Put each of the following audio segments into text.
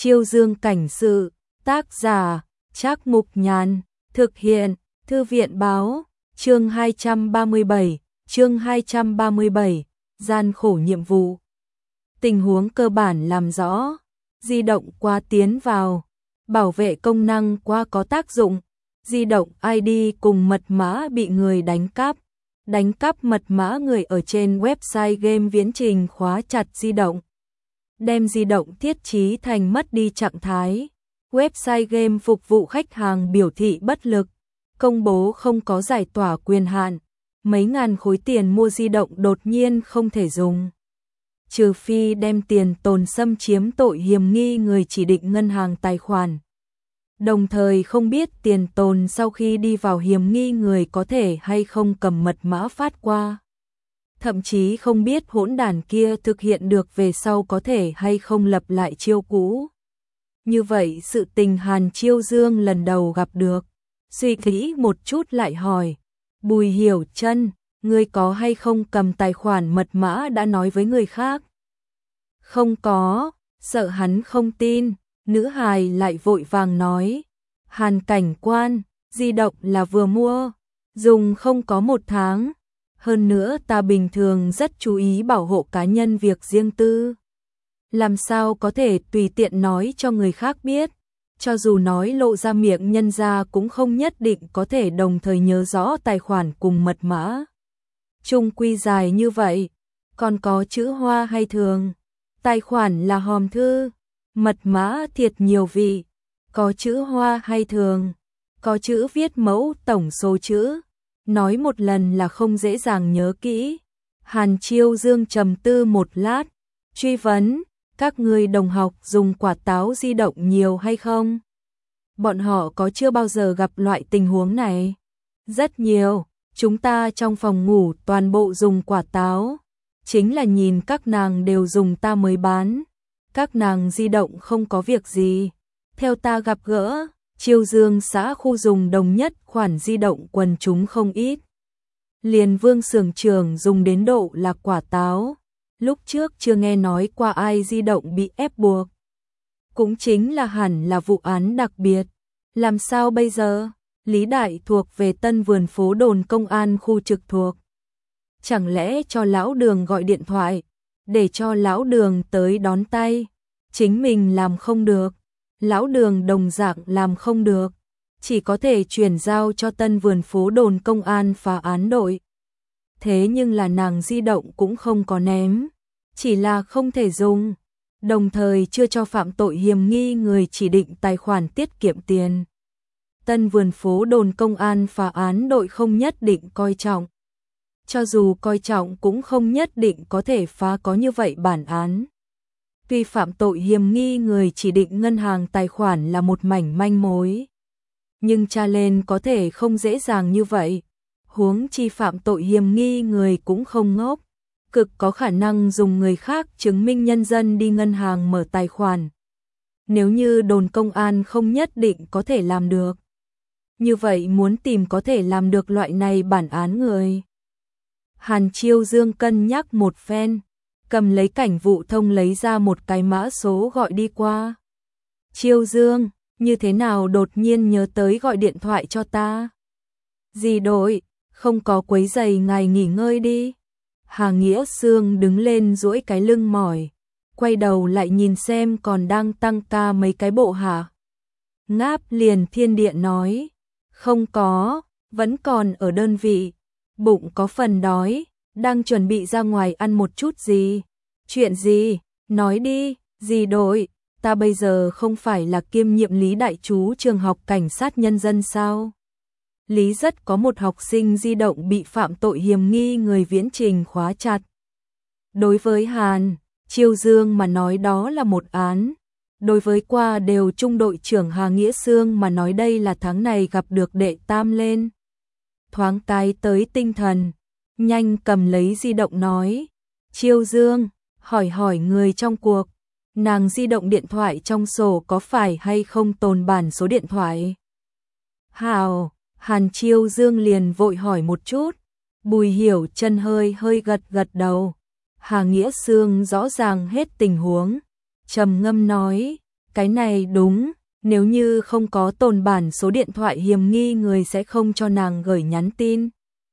Chiêu Dương cảnh sự, tác giả, Trác Mục Nhàn, thực hiện, Thư viện báo, chương 237, gian khổ nhiệm vụ. Tình huống cơ bản làm rõ, di động quá tiến vào, bảo vệ công năng quá có tác dụng, di động ID cùng mật mã bị người đánh cắp mật mã người ở trên website game viễn trình khóa chặt di động. Đem di động thiết trí thành mất đi trạng thái. Website game phục vụ khách hàng biểu thị bất lực, công bố không có giải tỏa quyền hạn, mấy ngàn khối tiền mua di động đột nhiên không thể dùng. Trừ phi đem tiền tồn xâm chiếm tội hiểm nghi người chỉ định ngân hàng tài khoản. Đồng thời không biết tiền tồn sau khi đi vào hiểm nghi người có thể hay không cầm mật mã phát qua. Thậm chí không biết hỗn đản kia thực hiện được về sau có thể hay không lập lại chiêu cũ. Như vậy sự tình Hàn Chiêu Dương lần đầu gặp được. Suy nghĩ một chút lại hỏi, Bùi Hiểu Chân, ngươi có hay không cầm tài khoản mật mã đã nói với người khác? Không có, sợ hắn không tin, nữ hài lại vội vàng nói, Hàn cảnh quan, di động là vừa mua, dùng không có 1 tháng. Hơn nữa ta bình thường rất chú ý bảo hộ cá nhân việc riêng tư. Làm sao có thể tùy tiện nói cho người khác biết, cho dù nói lộ ra miệng nhân ra cũng không nhất định có thể đồng thời nhớ rõ tài khoản cùng mật mã. Chung quy dài như vậy, còn có chữ hoa hay thường, tài khoản là hòm thư, mật mã thiệt nhiều vị, có chữ hoa hay thường, có chữ viết mẫu tổng số chữ, nói một lần là không dễ dàng nhớ kỹ. Hàn Chiêu Dương trầm tư một lát, truy vấn, các người đồng học dùng quả táo di động nhiều hay không? Bọn họ có chưa bao giờ gặp loại tình huống này? Rất nhiều, chúng ta trong phòng ngủ toàn bộ dùng quả táo, chính là nhìn các nàng đều dùng ta mới bán. Các nàng di động không có việc gì. Theo ta gặp gỡ, Chiêu Dương xã khu dùng đồng nhất khoản di động quần chúng không ít. Liền Vương xưởng trưởng dùng đến độ là quả táo. Lúc trước chưa nghe nói qua ai di động bị ép buộc. Cũng chính là hẳn là vụ án đặc biệt. Làm sao bây giờ? Lý Đại thuộc về Tân Vườn phố đồn công an khu trực thuộc. Chẳng lẽ cho lão Đường gọi điện thoại, để cho lão Đường tới đón tay? Chính mình làm không được, lão Đường đồng dạng làm không được, chỉ có thể chuyển giao cho Tân Vườn phố đồn công an phá án đội. Thế nhưng là nàng di động cũng không có ném, chỉ là không thể dùng, đồng thời chưa cho phạm tội hiểm nghi người chỉ định tài khoản tiết kiệm tiền. Tân Vườn phố đồn công an phá án đội không nhất định coi trọng. Cho dù coi trọng cũng không nhất định có thể phá có như vậy bản án. Tuy phạm tội hiểm nghi người chỉ định ngân hàng tài khoản là một mảnh manh mối, nhưng tra lên có thể không dễ dàng như vậy. Huống chi phạm tội hiểm nghi người cũng không ngốc, cực có khả năng dùng người khác chứng minh nhân dân đi ngân hàng mở tài khoản. Nếu như đồn công an không nhất định có thể làm được, như vậy muốn tìm có thể làm được loại này bản án người. Hàn Chiêu Dương cân nhắc một phen, cầm lấy cảnh vụ thông lấy ra một cái mã số gọi đi qua. Chiêu Dương, như thế nào đột nhiên nhớ tới gọi điện thoại cho ta? Gì đội, không có quấy giày ngài nghỉ ngơi đi. Hà Nghĩa Sương đứng lên duỗi cái lưng mỏi, quay đầu lại nhìn xem còn đang tăng ca mấy cái bộ hả? Ngáp liền Thiên Điện nói, không có, vẫn còn ở đơn vị, bụng có phần đói, đang chuẩn bị ra ngoài ăn một chút gì. Chuyện gì? Nói đi, gì đội, ta bây giờ không phải là kiêm nhiệm Lý Đại Trú trường học cảnh sát nhân dân sao? Lý rất có một học sinh di động bị phạm tội hiểm nghi người viễn trình khóa chặt. Đối với Hàn Chiêu Dương mà nói đó là một án. Đối với qua đều trung đội trưởng Hà Nghĩa Sương mà nói đây là tháng này gặp được đệ tam lên. Thoáng cái tới tinh thần, nhanh cầm lấy di động nói, Chiêu Dương, hỏi người trong cuộc, nàng di động điện thoại trong sổ có phải hay không tồn bản số điện thoại? Hào, Hàn Chiêu Dương liền vội hỏi một chút, Bùi Hiểu Chân hơi gật đầu. Hà Nghĩa Sương rõ ràng hết tình huống, trầm ngâm nói, Cái này đúng, nếu như không có tồn bản số điện thoại hiềm nghi người sẽ không cho nàng gửi nhắn tin,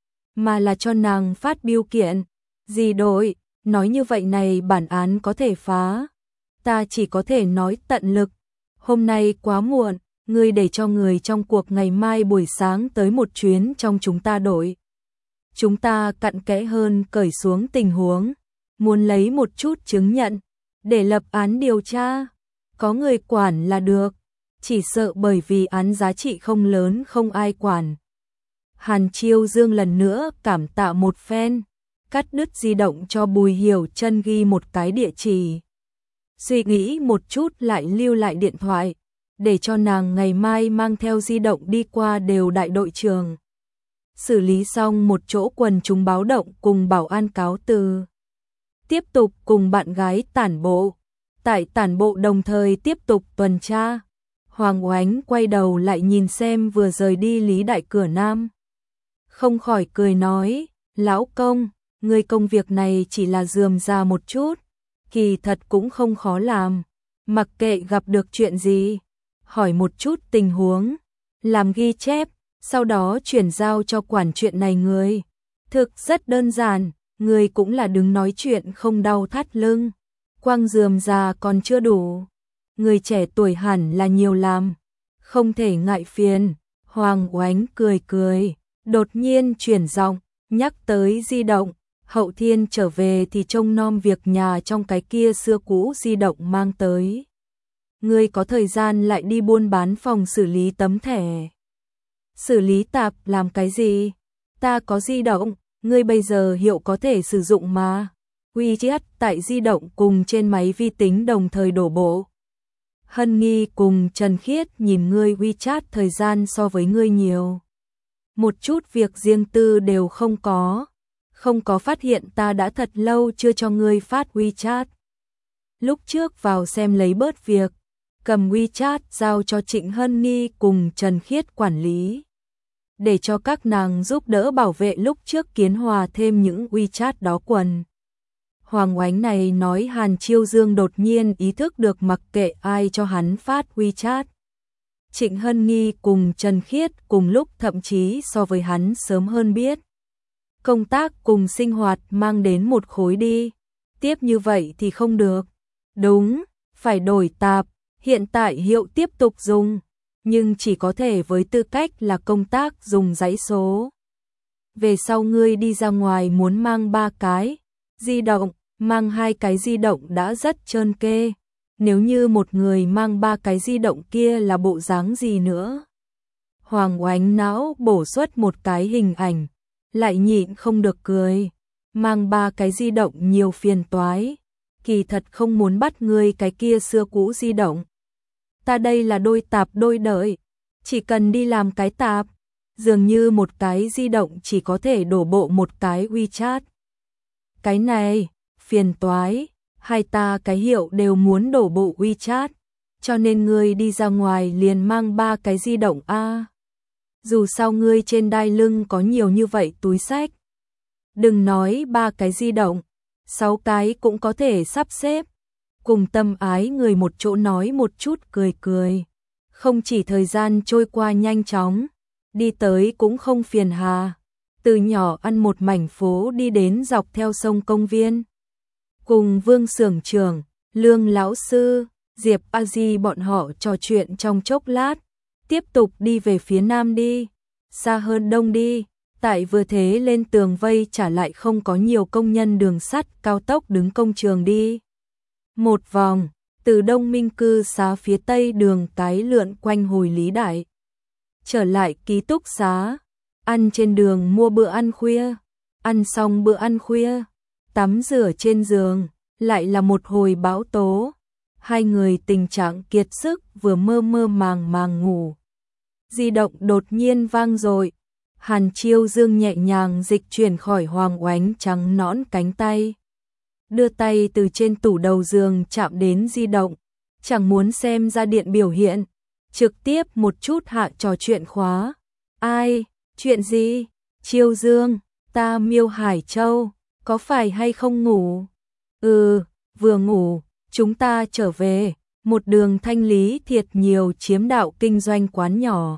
mà là cho nàng phát bưu kiện. Di đội, nói như vậy này bản án có thể phá. Ta chỉ có thể nói tận lực. Hôm nay quá muộn, ngươi để cho người trong cuộc ngày mai buổi sáng tới một chuyến trong chúng ta đội. Chúng ta cặn kẽ hơn cởi xuống tình huống, muốn lấy một chút chứng nhận, để lập án điều tra. Có người quản là được, chỉ sợ bởi vì án giá trị không lớn không ai quản. Hàn Chiêu Dương lần nữa cảm tạ một phen, cắt đứt di động cho Bùi Hiểu Chân ghi một cái địa chỉ. Suy nghĩ một chút lại lưu lại điện thoại, để cho nàng ngày mai mang theo di động đi qua đều đại đội trường. Xử lý xong một chỗ quần chúng báo động cùng bảo an cáo từ. Tiếp tục cùng bạn gái tản bộ. Tại tản bộ đồng thời tiếp tục tuần tra. Hoàng Oánh quay đầu lại nhìn xem vừa rời đi Lý Đại Cửa Nam. Không khỏi cười nói, lão công, người công việc này chỉ là rườm rà một chút, kỳ thật cũng không khó làm. Mặc kệ gặp được chuyện gì, hỏi một chút tình huống, làm ghi chép, sau đó chuyển giao cho quản chuyện này người. Thực rất đơn giản, người cũng là đứng nói chuyện không đau thắt lưng. Quang rườm rà còn chưa đủ. Người trẻ tuổi hẳn là nhiều làm, không thể ngại phiền. Hoàng Oánh cười cười, đột nhiên chuyển giọng, nhắc tới di động. Hậu Thiên trở về thì trông nom việc nhà trong cái kia xưa cũ di động mang tới. Ngươi có thời gian lại đi buôn bán phòng xử lý tấm thẻ. Xử lý tạp làm cái gì? Ta có di động, ngươi bây giờ hiệu có thể sử dụng mà. WeChat tại di động cùng trên máy vi tính đồng thời đổ bộ. Hân Nghi cùng Trần Khiết nhìn ngươi WeChat thời gian so với ngươi nhiều. Một chút việc riêng tư đều không có. Không có phát hiện ta đã thật lâu chưa cho ngươi phát WeChat. Lúc trước vào xem lấy bớt việc, cầm WeChat giao cho Trịnh Hân Nghi cùng Trần Khiết quản lý. Để cho các nàng giúp đỡ bảo vệ lúc trước Kiến Hòa thêm những WeChat đó quần. Hoàng Oánh này nói Hàn Chiêu Dương đột nhiên ý thức được mặc kệ ai cho hắn phát WeChat. Trịnh Hân Nghi cùng Trần Khiết cùng lúc thậm chí so với hắn sớm hơn biết. Công tác cùng sinh hoạt mang đến một khối đi. Tiếp như vậy thì không được. Đúng, phải đổi tạp. Hiện tại hiệu tiếp tục dùng, nhưng chỉ có thể với tư cách là công tác dùng dãy số. Về sau ngươi đi ra ngoài muốn mang 3 cái di động, mang 2 cái di động đã rất trơn kê. Nếu như một người mang 3 cái di động kia là bộ dáng gì nữa? Hoàng Oánh não bổ xuất một cái hình ảnh, lại nhịn không được cười. Mang 3 cái di động nhiều phiền toái, kỳ thật không muốn bắt ngươi cái kia xưa cũ di động. Ta đây là đôi tạp đôi đợi, chỉ cần đi làm cái tạp, dường như một cái di động chỉ có thể đổ bộ một cái WeChat. Cái này, phiền toái, hai ta cái hiệu đều muốn đổ bộ WeChat, cho nên ngươi đi ra ngoài liền mang 3 cái di động a. Dù sao ngươi trên đai lưng có nhiều như vậy túi xách. Đừng nói 3 cái di động, 6 cái cũng có thể sắp xếp. Cùng tâm ái người một chỗ nói một chút cười cười. Không chỉ thời gian trôi qua nhanh chóng, đi tới cũng không phiền hà. Từ nhỏ ăn một mảnh phố đi đến dọc theo sông công viên. Cùng Vương Xưởng Trưởng, Lương Lão Sư, Diệp A Di bọn họ trò chuyện trong chốc lát. Tiếp tục đi về phía nam đi, xa hơn đông đi. Tại vừa thế lên tường vây trả lại không có nhiều công nhân đường sắt cao tốc đứng công trường đi. Một vòng, từ Đông Minh cư xá phía tây đường cái lượn quanh hồi Lý Đại. Trở lại ký túc xá, ăn trên đường mua bữa ăn khuya, ăn xong bữa ăn khuya, tắm rửa trên giường, lại là một hồi bão tố. Hai người tình trạng kiệt sức vừa mơ mơ màng màng ngủ. Di động đột nhiên vang dội. Hàn Chiêu Dương nhẹ nhàng dịch chuyển khỏi Hoàng Oánh trắng nõn cánh tay. Đưa tay từ trên tủ đầu giường chạm đến di động, chẳng muốn xem ra điện biểu hiện, trực tiếp một chút hạ trò chuyện khóa. Ai, chuyện gì? Chiêu Dương, ta Miêu Hải Châu, có phải hay không ngủ? Ừ, vừa ngủ, chúng ta trở về, một đường thanh lý thiệt nhiều chiếm đạo kinh doanh quán nhỏ.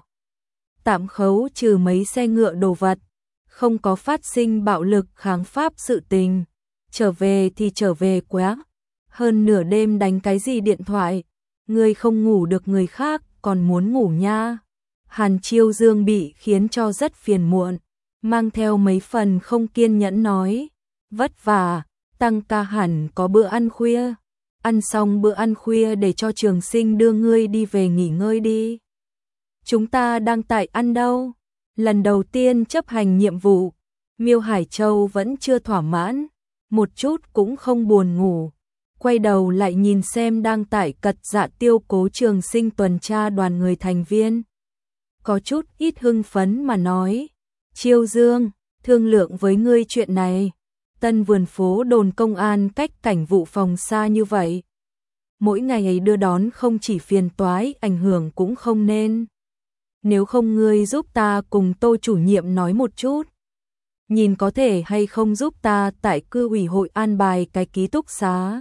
Tạm khấu trừ mấy xe ngựa đồ vật, không có phát sinh bạo lực kháng pháp sự tình. Trở về thì trở về quá. Hơn nửa đêm đánh cái gì điện thoại, ngươi không ngủ được người khác còn muốn ngủ nha. Hàn Chiêu Dương bị khiến cho rất phiền muộn, mang theo mấy phần không kiên nhẫn nói, vất vả, tăng ca hẳn có bữa ăn khuya, ăn xong bữa ăn khuya để cho Trường Sinh đưa ngươi đi về nghỉ ngơi đi. Chúng ta đang tại ăn đâu? Lần đầu tiên chấp hành nhiệm vụ, Miêu Hải Châu vẫn chưa thỏa mãn, một chút cũng không buồn ngủ. Quay đầu lại nhìn xem đang tại cật dạ tiêu cố Trường Sinh tuần tra đoàn người thành viên. Có chút ít hưng phấn mà nói, Chiêu Dương, thương lượng với ngươi chuyện này. Tân vườn phố đồn công an cách cảnh vụ phòng xa như vậy. Mỗi ngày ấy đưa đón không chỉ phiền toái, ảnh hưởng cũng không nên. Nếu không ngươi giúp ta cùng Tô chủ nhiệm nói một chút. Nhìn có thể hay không giúp ta tại cư ủy hội an bài cái ký túc xá.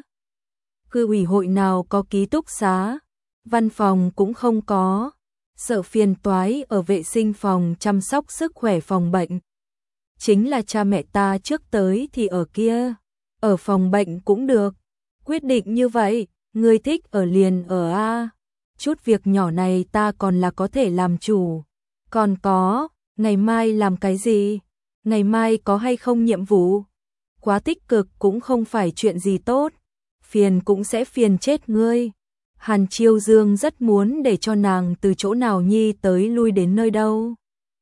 Cư ủy hội nào có ký túc xá, văn phòng cũng không có. Sợ phiền toái ở vệ sinh phòng chăm sóc sức khỏe phòng bệnh. Chính là cha mẹ ta trước tới thì ở kia, ở phòng bệnh cũng được. Quyết định như vậy, ngươi thích ở liền ở a. Chút việc nhỏ này ta còn là có thể làm chủ. Còn có, ngày mai làm cái gì? Ngày mai có hay không nhiệm vụ? Quá tích cực cũng không phải chuyện gì tốt, phiền cũng sẽ phiền chết ngươi. Hàn Chiêu Dương rất muốn để cho nàng từ chỗ nào nhi tới lui đến nơi đâu.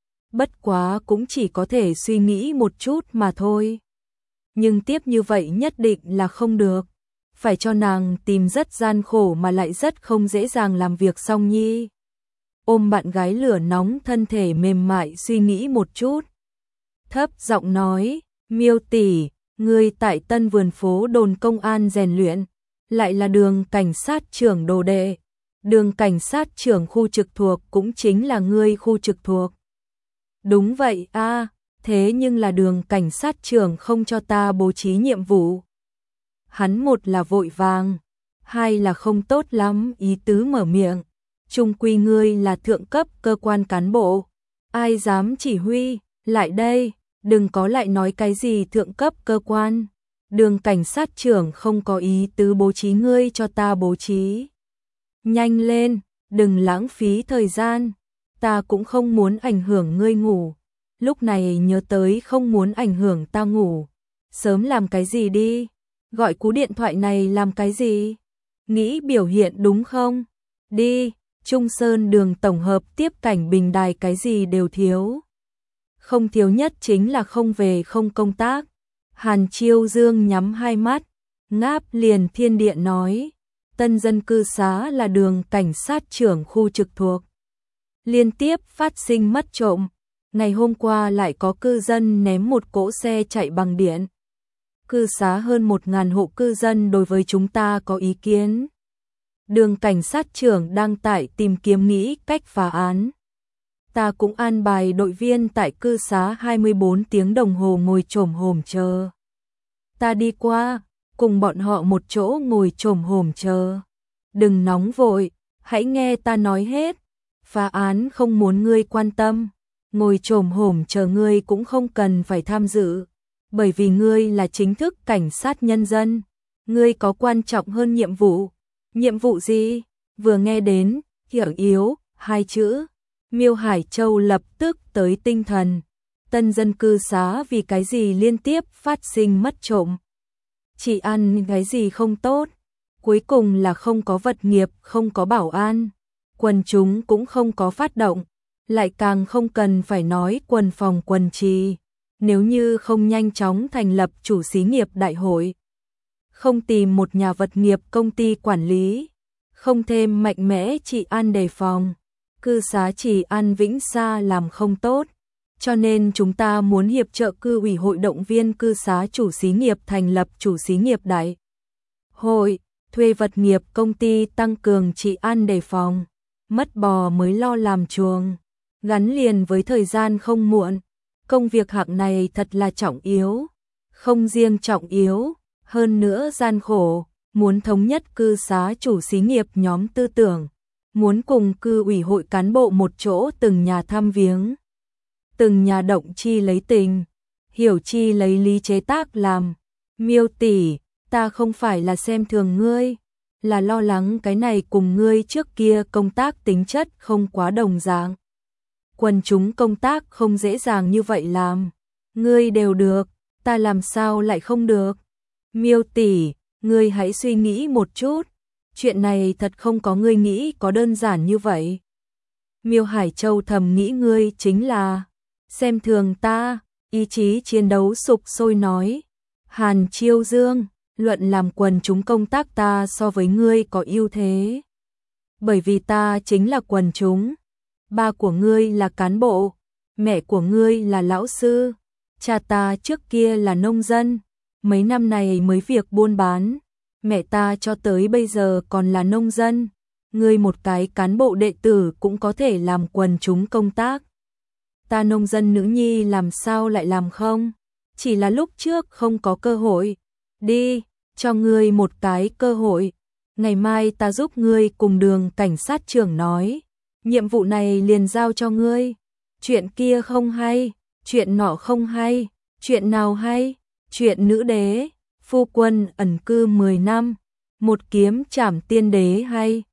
Bất quá cũng chỉ có thể suy nghĩ một chút mà thôi. Nhưng tiếp như vậy nhất định là không được. Phải cho nàng tìm rất gian khổ mà lại rất không dễ dàng làm việc xong nhi. Ôm bạn gái lửa nóng thân thể mềm mại suy nghĩ một chút. Thấp giọng nói, Miêu tỷ, ngươi tại Tân vườn phố đồn công an rèn luyện, lại là đường cảnh sát trưởng đồ đệ. Đường cảnh sát trưởng khu trực thuộc cũng chính là ngươi khu trực thuộc. Đúng vậy a, thế nhưng là đường cảnh sát trưởng không cho ta bố trí nhiệm vụ. Hắn một là vội vàng, hai là không tốt lắm ý tứ mở miệng. Chung quy ngươi là thượng cấp cơ quan cán bộ, ai dám chỉ huy, lại đây, đừng có lại nói cái gì thượng cấp cơ quan. Đường cảnh sát trưởng không có ý tứ bố trí ngươi cho ta bố trí. Nhanh lên, đừng lãng phí thời gian, ta cũng không muốn ảnh hưởng ngươi ngủ. Lúc này nhớ tới không muốn ảnh hưởng ta ngủ. Sớm làm cái gì đi, gọi cú điện thoại này làm cái gì? Nghĩ biểu hiện đúng không? Đi, Trung Sơn đường tổng hợp tiếp cảnh bình đài cái gì đều thiếu. Không thiếu nhất chính là không về không công tác. Hàn Chiêu Dương nhắm hai mắt, ngáp liền thiên điện nói, tân dân cư xá là đường cảnh sát trưởng khu trực thuộc. Liên tiếp phát sinh mất trộm, ngày hôm qua lại có cư dân ném một cỗ xe chạy bằng điện. Cư xá hơn 1.000 hộ cư dân đối với chúng ta có ý kiến. Đường cảnh sát trưởng đang tại tìm kiếm nghĩ cách phá án. Ta cũng an bài đội viên tại cư xá 24 tiếng đồng hồ ngồi chồm hổm chờ. Ta đi qua, cùng bọn họ một chỗ ngồi chồm hổm chờ. Đừng nóng vội, hãy nghe ta nói hết. Phá án không muốn ngươi quan tâm, ngồi chồm hổm chờ ngươi cũng không cần phải tham dự. Bởi vì ngươi là chính thức cảnh sát nhân dân, ngươi có quan trọng hơn nhiệm vụ. Nhiệm vụ gì? Vừa nghe đến, hiểu yếu, hai chữ. Miêu Hải Châu lập tức tới tinh thần. Tân dân cư xá vì cái gì liên tiếp phát sinh mất trộm. Chỉ ăn cái gì không tốt. Cuối cùng là không có vật nghiệp, không có bảo an. Quần chúng cũng không có phát động. Lại càng không cần phải nói quần phòng quần trì. Nếu như không nhanh chóng thành lập chủ xí nghiệp đại hội. Không tìm một nhà vật nghiệp công ty quản lý. Không thêm mạnh mẽ trị an đề phòng. Cư xá chỉ an Vĩnh Sa làm không tốt, cho nên chúng ta muốn hiệp trợ cư ủy hội động viên cư xá chủ xí nghiệp thành lập chủ xí nghiệp đại hội, thuê vật nghiệp công ty tăng cường trị an đề phòng, mất bò mới lo làm chuồng, gắn liền với thời gian không muộn. Công việc hạng này thật là trọng yếu, không riêng trọng yếu, hơn nữa gian khổ, muốn thống nhất cư xá chủ xí nghiệp nhóm tư tưởng, muốn cùng cư ủy hội cán bộ một chỗ từng nhà thăm viếng, từng nhà động chi lấy tình, hiểu chi lấy lý chế tác làm. Miêu tỷ, ta không phải là xem thường ngươi, là lo lắng cái này cùng ngươi trước kia công tác tính chất không quá đồng dạng. Quần chúng công tác không dễ dàng như vậy làm, ngươi đều được, ta làm sao lại không được? Miêu tỷ, ngươi hãy suy nghĩ một chút, chuyện này thật không có ngươi nghĩ có đơn giản như vậy. Miêu Hải Châu thầm nghĩ ngươi chính là xem thường ta, ý chí chiến đấu sục sôi nói. Hàn Chiêu Dương, luận làm quần chúng công tác ta so với ngươi có ưu thế. Bởi vì ta chính là quần chúng, ba của ngươi là cán bộ, mẹ của ngươi là lão sư, cha ta trước kia là nông dân, mấy năm này mới việc buôn bán, mẹ ta cho tới bây giờ còn là nông dân, ngươi một cái cán bộ đệ tử cũng có thể làm quần chúng công tác. Ta nông dân nữ nhi làm sao lại làm không? Chỉ là lúc trước không có cơ hội. Đi, cho ngươi một cái cơ hội. Ngày mai ta giúp ngươi cùng Đường cảnh sát trưởng nói. Nhiệm vụ này liền giao cho ngươi. Chuyện kia không hay, chuyện nọ không hay, chuyện nào hay? Chuyện nữ đế, phu quân ẩn cư 10 năm, một kiếm trảm tiên đế hay?